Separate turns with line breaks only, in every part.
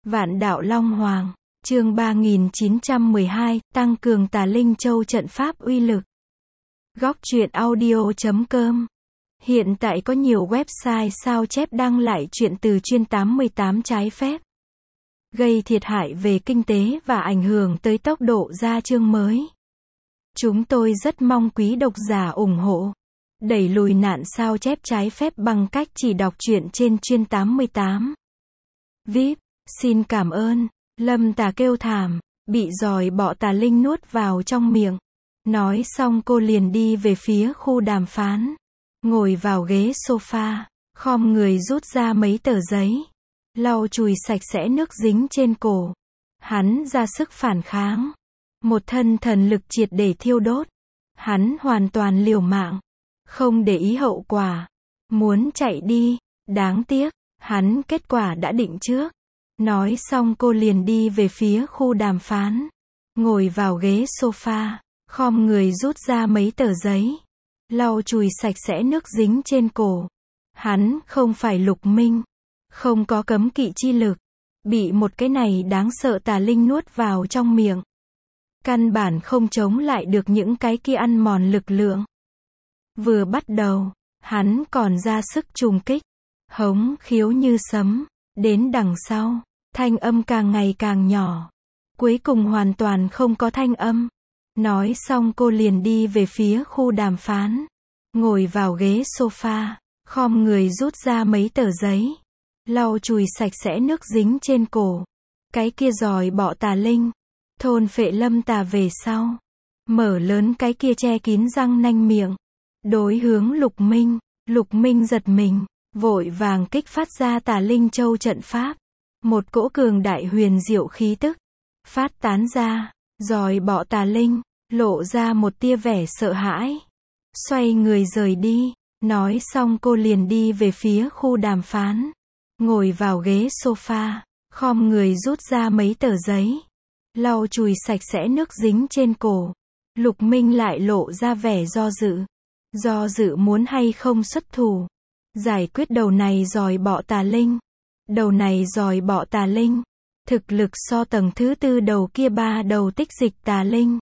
Vạn đạo Long Hoàng, chương 3912, tăng cường Tà Linh Châu trận pháp uy lực. Góc truyện audio.com. Hiện tại có nhiều website sao chép đăng lại truyện từ chuyên 88 trái phép, gây thiệt hại về kinh tế và ảnh hưởng tới tốc độ ra chương mới. Chúng tôi rất mong quý độc giả ủng hộ, đẩy lùi nạn sao chép trái phép bằng cách chỉ đọc truyện trên chuyên 88. VIP, xin cảm ơn. Lâm Tà kêu thảm, bị giòi bọ tà linh nuốt vào trong miệng. Nói xong cô liền đi về phía khu đàm phán. Ngồi vào ghế sofa, khom người rút ra mấy tờ giấy, lau chùi sạch sẽ nước dính trên cổ. Hắn ra sức phản kháng. Một thân thần lực triệt để thiêu đốt. Hắn hoàn toàn liều mạng, không để ý hậu quả. Muốn chạy đi, đáng tiếc, hắn kết quả đã định trước. Nói xong cô liền đi về phía khu đàm phán. Ngồi vào ghế sofa, khom người rút ra mấy tờ giấy, lau chùi sạch sẽ nước dính trên cổ. Hắn không phải Lục Minh, không có cấm kỵ chi lực, bị một cái này đáng sợ tà linh nuốt vào trong miệng, căn bản không chống lại được những cái kia ăn mòn lực lượng. Vừa bắt đầu, hắn còn ra sức trùng kích, hống khiếu như sấm. Đến đằng sau, thanh âm càng ngày càng nhỏ, cuối cùng hoàn toàn không có thanh âm. Nói xong cô liền đi về phía khu đàm phán. Ngồi vào ghế sofa, khom người rút ra mấy tờ giấy, lau chùi sạch sẽ nước dính trên cổ. Cái kia giòi bọ tà linh, thôn phệ Lâm Tà về sau, mở lớn cái kia che kín răng nanh miệng, đối hướng Lục Minh. Lục Minh giật mình, vội vàng kích phát ra Tà Linh Châu trận pháp. Một cỗ cường đại huyền diệu khí tức phát tán ra. Giòi bọ tà linh lộ ra một tia vẻ sợ hãi, xoay người rời đi. Nói xong cô liền đi về phía khu đàm phán. Ngồi vào ghế sofa, khom người rút ra mấy tờ giấy, lau chùi sạch sẽ nước dính trên cổ. Lục Minh lại lộ ra vẻ do dự. Do dự muốn hay không xuất thủ giải quyết đầu này giòi bọ tà linh. Đầu này giòi bọ tà linh, thực lực so tầng thứ tư đầu kia 3 đầu tích dịch tà linh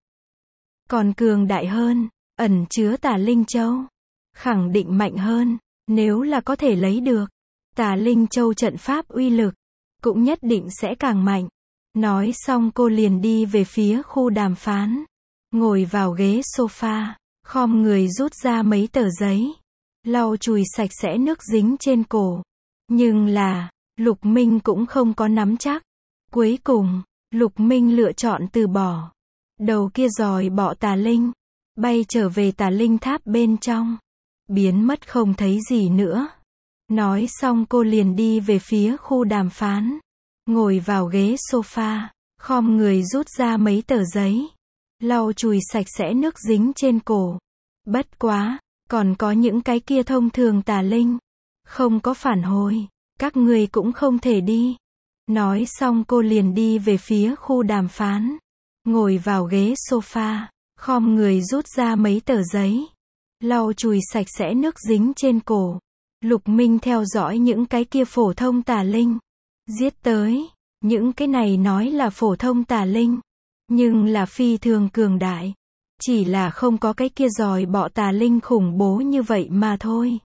còn cường đại hơn, ẩn chứa Tà Linh Châu, khẳng định mạnh hơn. Nếu là có thể lấy được Tà Linh Châu trận pháp uy lực, cũng nhất định sẽ càng mạnh. Nói xong cô liền đi về phía khu đàm phán. Ngồi vào ghế sofa, khom người rút ra mấy tờ giấy, lau chùi sạch sẽ nước dính trên cổ. Nhưng là, Lục Minh cũng không có nắm chắc. Cuối cùng, Lục Minh lựa chọn từ bỏ. Đầu kia giòi bọ tà linh bay trở về tà linh tháp bên trong, biến mất không thấy gì nữa. Nói xong cô liền đi về phía khu đàm phán. Ngồi vào ghế sofa, khom người rút ra mấy tờ giấy, lau chùi sạch sẽ nước dính trên cổ. Bất quá, còn có những cái kia thông thường tà linh, không có phản hồi, các người cũng không thể đi. Nói xong cô liền đi về phía khu đàm phán. Ngồi vào ghế sofa, khom người rút ra mấy tờ giấy, lau chùi sạch sẽ nước dính trên cổ. Lục Minh theo dõi những cái kia phổ thông tà linh giết tới. Những cái này nói là phổ thông tà linh, nhưng là phi thường cường đại. Chỉ là không có cái kia giòi bọ tà linh khủng bố như vậy mà thôi.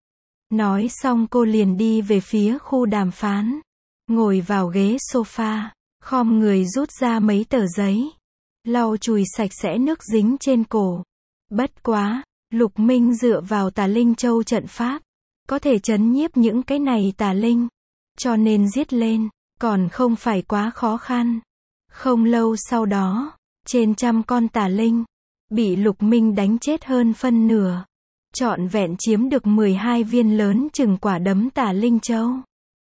Nói xong cô liền đi về phía khu đàm phán. Ngồi vào ghế sofa, khom người rút ra mấy tờ giấy, lau chùi sạch sẽ nước dính trên cổ. Bất quá, Lục Minh dựa vào Tà Linh Châu trận pháp, có thể trấn nhiếp những cái này tà linh, cho nên giết lên còn không phải quá khó khăn. Không lâu sau đó, trên trăm con tà linh bị Lục Minh đánh chết hơn phân nửa, trọn vẹn chiếm được 12 viên lớn chừng quả đấm Tà Linh Châu.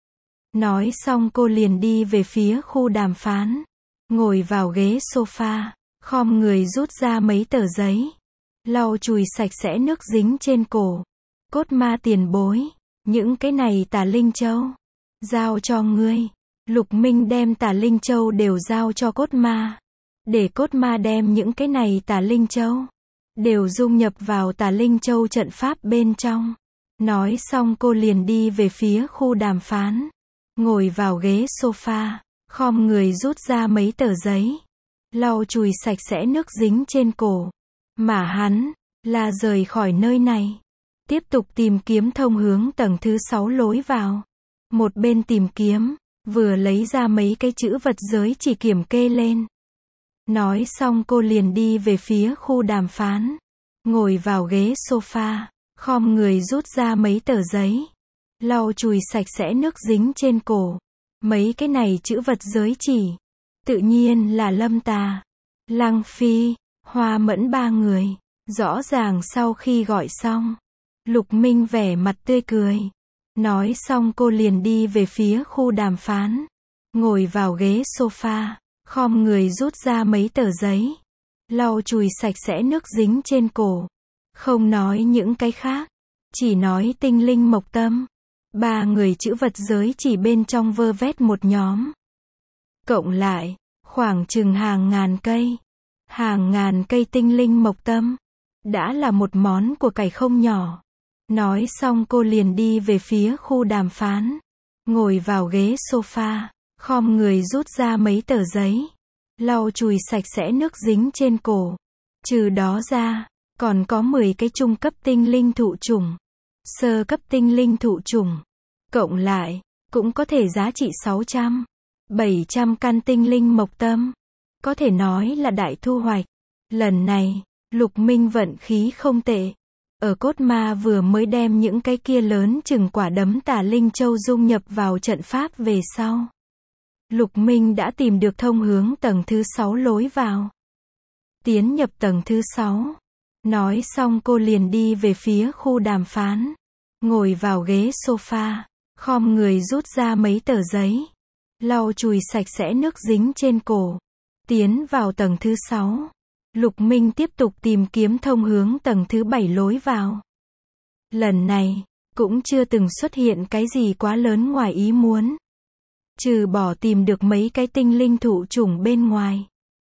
Nói xong cô liền đi về phía khu đàm phán. Ngồi vào ghế sofa, khom người rút ra mấy tờ giấy, lau chùi sạch sẽ nước dính trên cổ. Cốt ma tiền bối, những cái này Tà Linh Châu giao cho ngươi. Lục Minh đem Tà Linh Châu đều giao cho cốt ma, để cốt ma đem những cái này Tà Linh Châu đều dung nhập vào Tà Linh Châu trận pháp bên trong. Nói xong cô liền đi về phía khu đàm phán. Ngồi vào ghế sofa, khom người rút ra mấy tờ giấy, lau chùi sạch sẽ nước dính trên cổ. Mà hắn là rời khỏi nơi này, tiếp tục tìm kiếm thông hướng tầng thứ 6 lối vào. Một bên tìm kiếm, vừa lấy ra mấy cái chữ vật giới chỉ kiểm kê lên. Nói xong cô liền đi về phía khu đàm phán, ngồi vào ghế sofa, khom người rút ra mấy tờ giấy, lau chùi sạch sẽ nước dính trên cổ. Mấy cái này chữ vật giới chỉ, tự nhiên là Lâm Tà, Lăng Phi, Hoa Mẫn ba người. Rõ ràng sau khi gọi xong, Lục Minh vẻ mặt tươi cười. Nói xong cô liền đi về phía khu đàm phán, ngồi vào ghế sofa, khom người rút ra mấy tờ giấy, lau chùi sạch sẽ nước dính trên cổ. Không nói những cái khác, chỉ nói tinh linh mộc tâm. Ba người chữ vật giới chỉ bên trong vơ vét một nhóm. Cộng lại, khoảng chừng hàng ngàn cây. Hàng ngàn cây tinh linh mộc tâm. Đã là một món của cải không nhỏ. Nói xong cô liền đi về phía khu đàm phán, ngồi vào ghế sofa, khom người rút ra mấy tờ giấy, lau chùi sạch sẽ nước dính trên cổ. Trừ đó ra, còn có 10 cái trung cấp tinh linh thụ chủng, sơ cấp tinh linh thụ chủng. Cộng lại, cũng có thể giá trị 600, 700 căn tinh linh mộc tâm. Có thể nói là đại thu hoạch. Lần này, Lục Minh vận khí không tệ. Ở cốt ma vừa mới đem những cái kia lớn chừng quả đấm tà linh châu dung nhập vào trận pháp về sau. Lục Minh đã tìm được thông hướng tầng thứ 6 lối vào. Tiến nhập tầng thứ 6. Nói xong cô liền đi về phía khu đàm phán, ngồi vào ghế sofa, khom người rút ra mấy tờ giấy, lau chùi sạch sẽ nước dính trên cổ. Tiến vào tầng thứ 6. Lục Minh tiếp tục tìm kiếm thông hướng tầng thứ 7 lối vào. Lần này, cũng chưa từng xuất hiện cái gì quá lớn ngoài ý muốn. Trừ bỏ tìm được mấy cái tinh linh thụ chủng bên ngoài.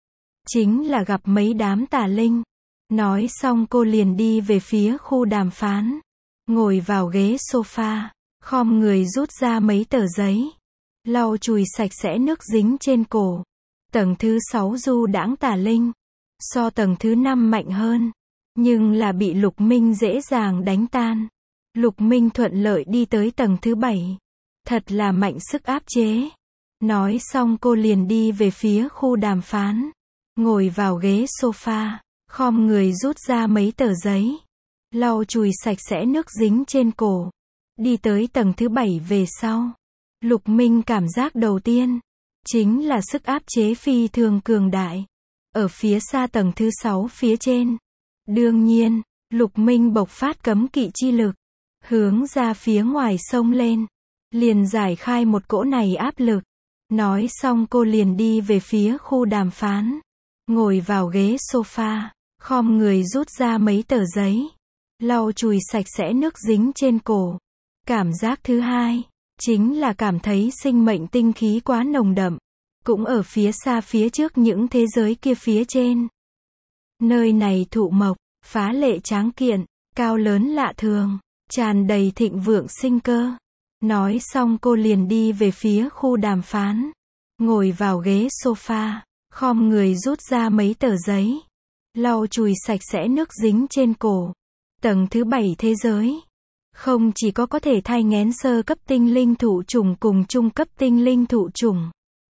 Chính là gặp mấy đám tà linh. Nói xong cô liền đi về phía khu đàm phán. Ngồi vào ghế sofa, khom người rút ra mấy tờ giấy, lau chùi sạch sẽ nước dính trên cổ. Tầng thứ 6 du đãng tà linh. So tầng thứ 5 mạnh hơn, nhưng là bị Lục Minh dễ dàng đánh tan. Lục Minh thuận lợi đi tới tầng thứ 7. Thật là mạnh sức áp chế. Nói xong cô liền đi về phía khu đàm phán, ngồi vào ghế sofa, khom người rút ra mấy tờ giấy, lau chùi sạch sẽ nước dính trên cổ. Đi tới tầng thứ 7 về sau, Lục Minh cảm giác đầu tiên chính là sức áp chế phi thường cường đại. Ở phía xa tầng thứ 6 phía trên. Đương nhiên, Lục Minh bộc phát cấm kỵ chi lực, hướng ra phía ngoài sông lên, liền giải khai một cỗ này áp lực. Nói xong cô liền đi về phía khu đàm phán, ngồi vào ghế sofa, khom người rút ra mấy tờ giấy, lau chùi sạch sẽ nước dính trên cổ. Cảm giác thứ hai, chính là cảm thấy sinh mệnh tinh khí quá nồng đậm. Cũng ở phía xa phía trước những thế giới kia phía trên. Nơi này thụ mộc, phá lệ tráng kiện, cao lớn lạ thường, tràn đầy thịnh vượng sinh cơ. Nói xong cô liền đi về phía khu đàm phán, ngồi vào ghế sofa, khom người rút ra mấy tờ giấy, lau chùi sạch sẽ nước dính trên cổ. Tầng thứ 7 thế giới. Không chỉ có thể thai nghén sơ cấp tinh linh thụ chủng cùng trung cấp tinh linh thụ chủng,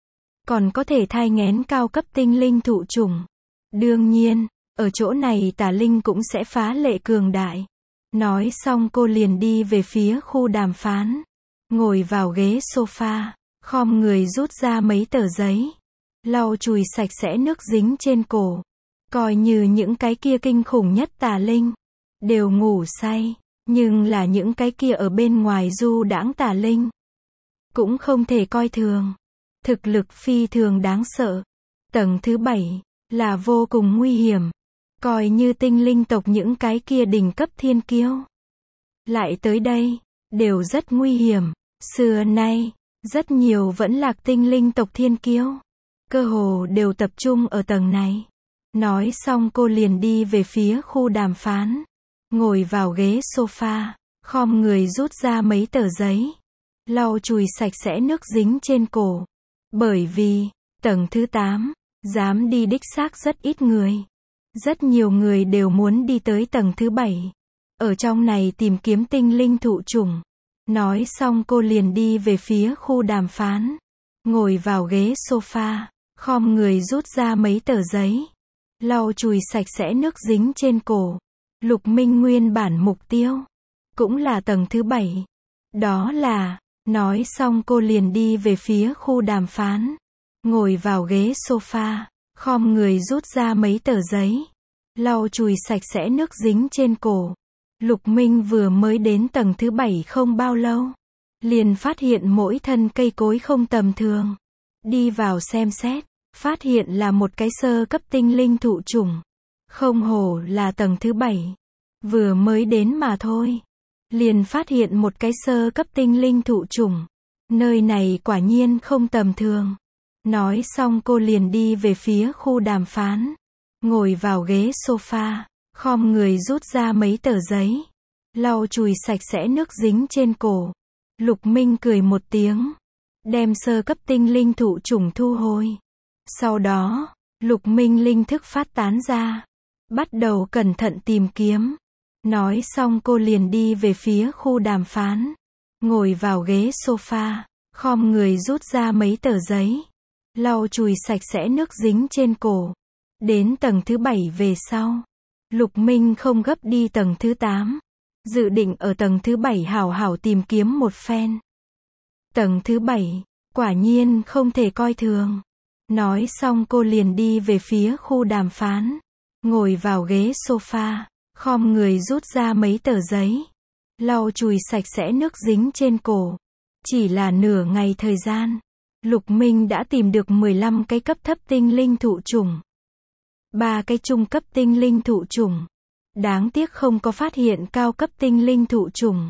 còn có thể thai nghén cao cấp tinh linh thụ chủng. Đương nhiên, ở chỗ này tà linh cũng sẽ phá lệ cường đại. Nói xong cô liền đi về phía khu đàm phán, ngồi vào ghế sofa, khom người rút ra mấy tờ giấy, lau chùi sạch sẽ nước dính trên cổ. Coi như những cái kia kinh khủng nhất tà linh đều ngủ say, nhưng là những cái kia ở bên ngoài du đãng tà linh cũng không thể coi thường. Thực lực phi thường đáng sợ. Tầng thứ 7 là vô cùng nguy hiểm. Coi như tinh linh tộc những cái kia đỉnh cấp thiên kiêu lại tới đây, đều rất nguy hiểm. Xưa nay, rất nhiều vẫn lạc tinh linh tộc thiên kiêu, cơ hồ đều tập trung ở tầng này. Nói xong cô liền đi về phía khu đàm phán, ngồi vào ghế sofa, khom người rút ra mấy tờ giấy, lau chùi sạch sẽ nước dính trên cổ. Bởi vì, tầng thứ 8, dám đi đích xác rất ít người. Rất nhiều người đều muốn đi tới tầng thứ 7. Ở trong này tìm kiếm tinh linh thụ chủng. Nói xong cô liền đi về phía khu đàm phán. Ngồi vào ghế sofa, khom người rút ra mấy tờ giấy. Lau chùi sạch sẽ nước dính trên cổ. Lục Minh nguyên bản mục tiêu. Cũng là tầng thứ 7. Đó là, nói xong cô liền đi về phía khu đàm phán. Ngồi vào ghế sofa, khom người rút ra mấy tờ giấy. Lau chùi sạch sẽ nước dính trên cổ. Lục Minh vừa mới đến tầng thứ 7 không bao lâu. Liền phát hiện mỗi thân cây cối không tầm thường. Đi vào xem xét, phát hiện là một cái sơ cấp tinh linh thụ chủng. Không hổ là tầng thứ 7. Vừa mới đến mà thôi. Liền phát hiện một cái sơ cấp tinh linh thụ chủng. Nơi này quả nhiên không tầm thường. Nói xong cô liền đi về phía khu đàm phán. Ngồi vào ghế sofa, khom người rút ra mấy tờ giấy. Lau chùi sạch sẽ nước dính trên cổ. Lục Minh cười một tiếng. Đem sơ cấp tinh linh thụ chủng thu hồi. Sau đó, Lục Minh linh thức phát tán ra. Bắt đầu cẩn thận tìm kiếm. Nói xong cô liền đi về phía khu đàm phán. Ngồi vào ghế sofa, khom người rút ra mấy tờ giấy. Lau chùi sạch sẽ nước dính trên cổ. Đến tầng thứ 7 về sau. Lục Minh không gấp đi tầng thứ 8. Dự định ở tầng thứ 7 hảo hảo tìm kiếm một phen. Tầng thứ 7, quả nhiên không thể coi thường. Nói xong cô liền đi về phía khu đàm phán. Ngồi vào ghế sofa, khom người rút ra mấy tờ giấy. Lau chùi sạch sẽ nước dính trên cổ. Chỉ là nửa ngày thời gian. Lục Minh đã tìm được 15 cái cấp thấp tinh linh thụ chủng. 3 cái trung cấp tinh linh thụ chủng. Đáng tiếc không có phát hiện cao cấp tinh linh thụ chủng.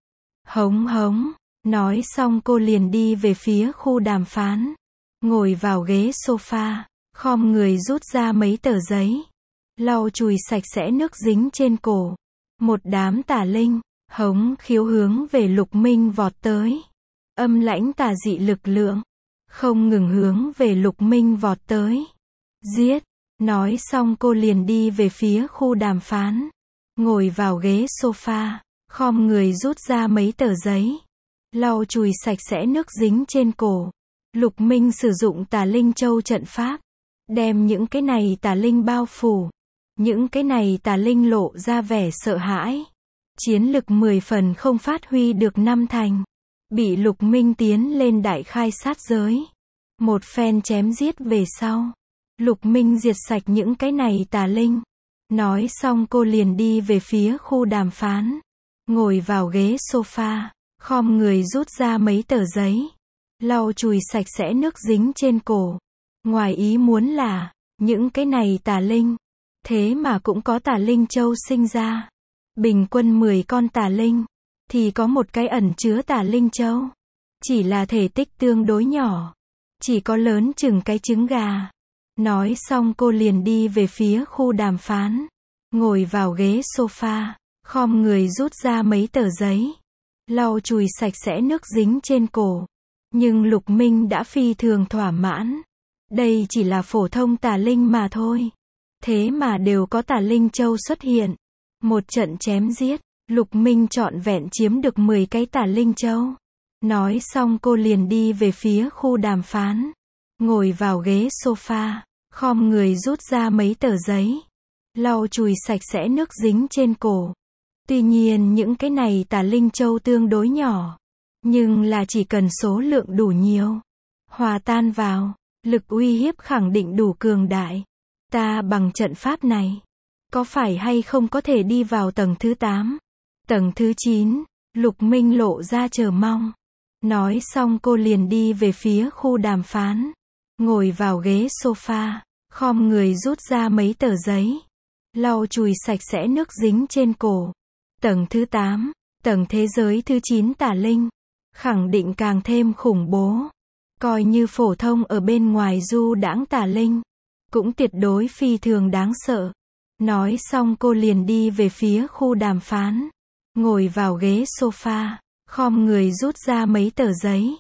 Hống hống. Nói xong cô liền đi về phía khu đàm phán. Ngồi vào ghế sofa, khom người rút ra mấy tờ giấy. Lau chùi sạch sẽ nước dính trên cổ. Một đám tà linh, hống khiếu hướng về Lục Minh vọt tới. Âm lãnh tà dị lực lượng. Không ngừng hướng về Lục Minh vọt tới. Giết. Nói xong cô liền đi về phía khu đàm phán. Ngồi vào ghế sofa, khom người rút ra mấy tờ giấy. Lau chùi sạch sẽ nước dính trên cổ. Lục Minh sử dụng tà linh châu trận pháp. Đem những cái này tà linh bao phủ. Những cái này tà linh lộ ra vẻ sợ hãi. Chiến lực 10 phần không phát huy được 5 thành. Bị Lục Minh tiến lên đại khai sát giới. Một phen chém giết về sau. Lục Minh diệt sạch những cái này tà linh. Nói xong cô liền đi về phía khu đàm phán. Ngồi vào ghế sofa, khom người rút ra mấy tờ giấy. Lau chùi sạch sẽ nước dính trên cổ. Ngoài ý muốn là, những cái này tà linh. Thế mà cũng có tà linh châu sinh ra. Bình quân 10 con tà linh. Thì có một cái ẩn chứa tà linh châu. Chỉ là thể tích tương đối nhỏ. Chỉ có lớn chừng cái trứng gà. Nói xong cô liền đi về phía khu đàm phán. Ngồi vào ghế sofa, khom người rút ra mấy tờ giấy. Lau chùi sạch sẽ nước dính trên cổ. Nhưng Lục Minh đã phi thường thỏa mãn. Đây chỉ là phổ thông tà linh mà thôi. Thế mà đều có tà linh châu xuất hiện. Một trận chém giết, Lục Minh trọn vẹn chiếm được 10 cái tà linh châu. Nói xong cô liền đi về phía khu đàm phán. Ngồi vào ghế sofa, khom người rút ra mấy tờ giấy. Lau chùi sạch sẽ nước dính trên cổ. Tuy nhiên những cái này tà linh châu tương đối nhỏ. Nhưng là chỉ cần số lượng đủ nhiều. Hòa tan vào, lực uy hiếp khẳng định đủ cường đại. Ta bằng trận pháp này. Có phải hay không có thể đi vào tầng thứ 8? Tầng thứ 9, Lục Minh lộ ra chờ mong. Nói xong cô liền đi về phía khu đàm phán. Ngồi vào ghế sofa, khom người rút ra mấy tờ giấy. Lau chùi sạch sẽ nước dính trên cổ. Tầng thứ 8, tầng thế giới thứ 9 tà linh. Khẳng định càng thêm khủng bố. Coi như phổ thông ở bên ngoài du đãng tà linh. Cũng tuyệt đối phi thường đáng sợ. Nói xong cô liền đi về phía khu đàm phán. Ngồi vào ghế sofa, khom người rút ra mấy tờ giấy.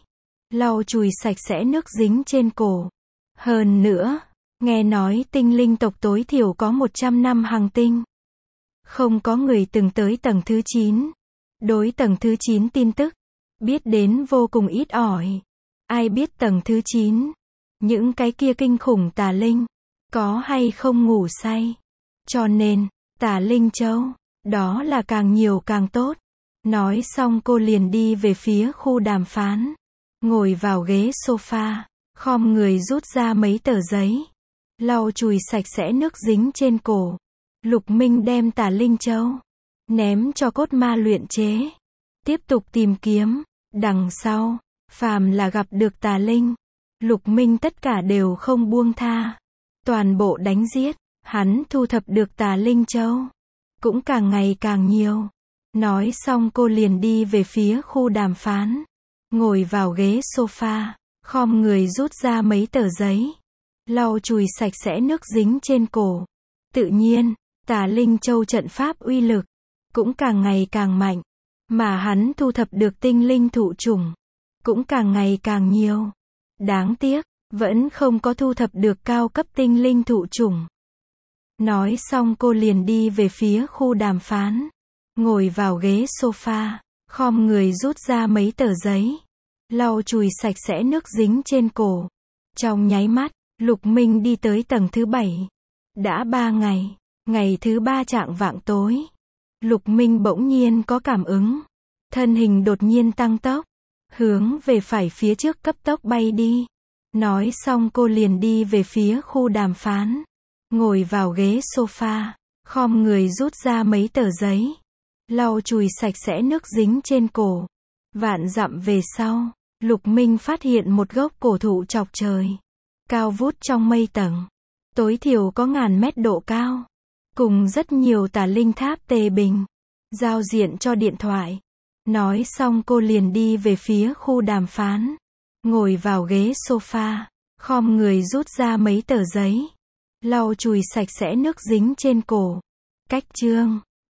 lau chùi sạch sẽ nước dính trên cổ. Hơn nữa, nghe nói tinh linh tộc tối thiểu có 100 năm hành tinh. Không có người từng tới tầng thứ 9. Đối tầng thứ 9 tin tức, biết đến vô cùng ít ỏi. Ai biết tầng thứ 9, những cái kia kinh khủng tà linh, có hay không ngủ say. Cho nên, tà linh châu, đó là càng nhiều càng tốt. Nói xong cô liền đi về phía khu đàm phán. Ngồi vào ghế sofa, khom người rút ra mấy tờ giấy. Lau chùi sạch sẽ nước dính trên cổ. Lục Minh đem tà linh châu ném cho cốt ma luyện chế. Tiếp tục tìm kiếm. Đằng sau, phàm là gặp được tà linh, Lục Minh tất cả đều không buông tha. Toàn bộ đánh giết. Hắn thu thập được tà linh châu cũng càng ngày càng nhiều. Nói xong cô liền đi về phía khu đàm phán. Ngồi vào ghế sofa, khom người rút ra mấy tờ giấy. Lau chùi sạch sẽ nước dính trên cổ. Tự nhiên, tà linh châu trận pháp uy lực cũng càng ngày càng mạnh. Mà hắn thu thập được tinh linh thụ chủng cũng càng ngày càng nhiều. Đáng tiếc, vẫn không có thu thập được cao cấp tinh linh thụ chủng. Nói xong cô liền đi về phía khu đàm phán. Ngồi vào ghế sofa, khom người rút ra mấy tờ giấy. Lau chùi sạch sẽ nước dính trên cổ. Trong nháy mắt, Lục Minh đi tới tầng thứ 7. Đã 3 ngày. Ngày thứ 3 chạng vạng tối. Lục Minh bỗng nhiên có cảm ứng. Thân hình đột nhiên tăng tốc. Hướng về phải phía trước cấp tốc bay đi. Nói xong cô liền đi về phía khu đàm phán. Ngồi vào ghế sofa, khom người rút ra mấy tờ giấy. Lau chùi sạch sẽ nước dính trên cổ. Vạn dặm về sau, Lục Minh phát hiện một gốc cổ thụ chọc trời. Cao vút trong mây tầng. Tối thiểu có ngàn mét độ cao. Cùng rất nhiều tà linh tháp tề bình. Giao diện cho điện thoại. Nói xong cô liền đi về phía khu đàm phán. Ngồi vào ghế sofa, khom người rút ra mấy tờ giấy. Lau chùi sạch sẽ nước dính trên cổ. Cách chương